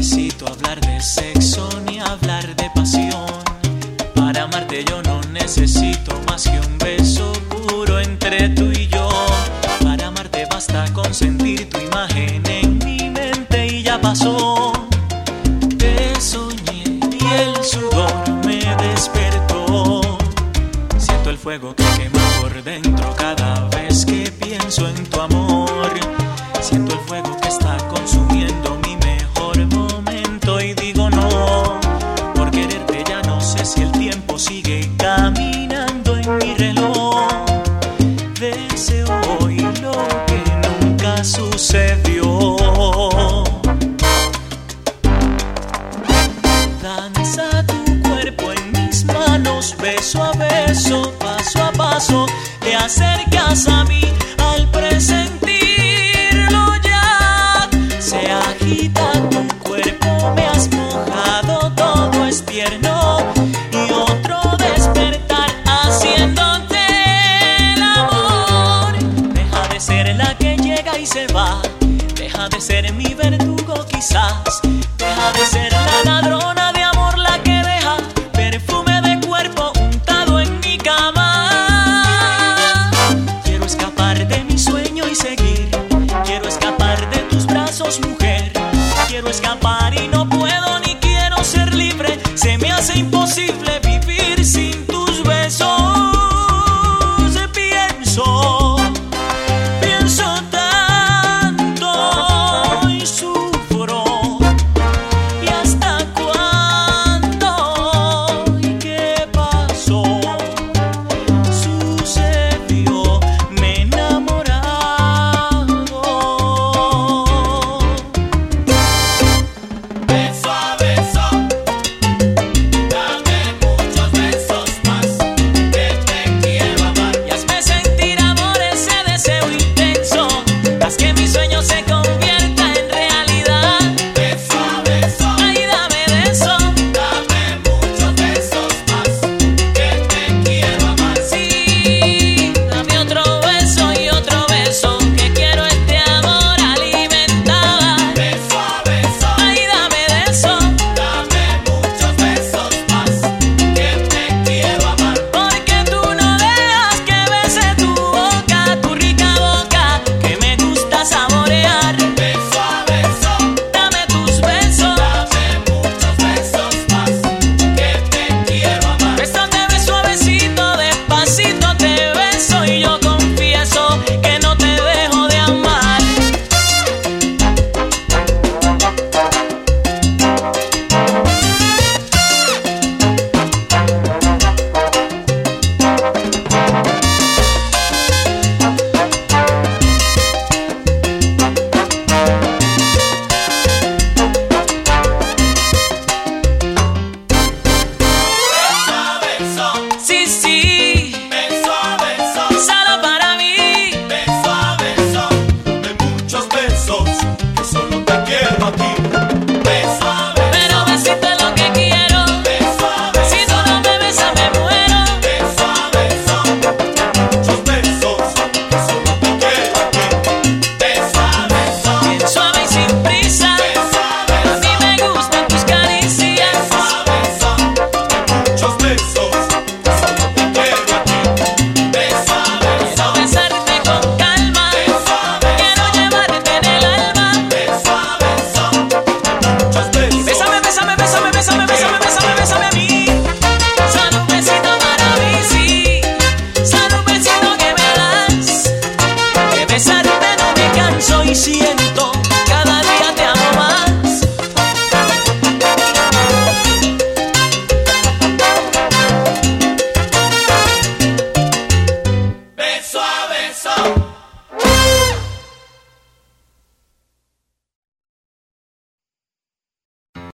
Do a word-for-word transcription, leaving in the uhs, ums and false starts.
necesito hablar de sexo ni hablar de pasión. Para amarte yo no necesito más que un beso puro entre tú y yo. Para amarte basta con sentir tu imagen en mi mente y ya pasó. Te soñé y el sudor me despertó. Siento el fuego que quema por dentro cada vez que pienso en tu amor. Siento el fuego que está consumiendo mi mejor momento y digo no. Por quererte ya no sé si el tiempo sigue caminando en mi reloj. Deseo hoy lo que nunca sucedió. Danza tu cuerpo en mis manos, beso a beso, paso a paso. Te acercas a mí al presentirlo ya. Se agita tu cuerpo, me has mojado, todo es tierno. Y otro despertar haciéndote el amor. Deja de ser la que llega y se va. Deja de ser mi verdugo quizás. Deja de ser la ladrona de amor, la que deja perfume de cuerpo untado en mi cama. Quiero escapar de mi sueño y seguir. Quiero escapar de tus brazos, mujer. Quiero escapar y no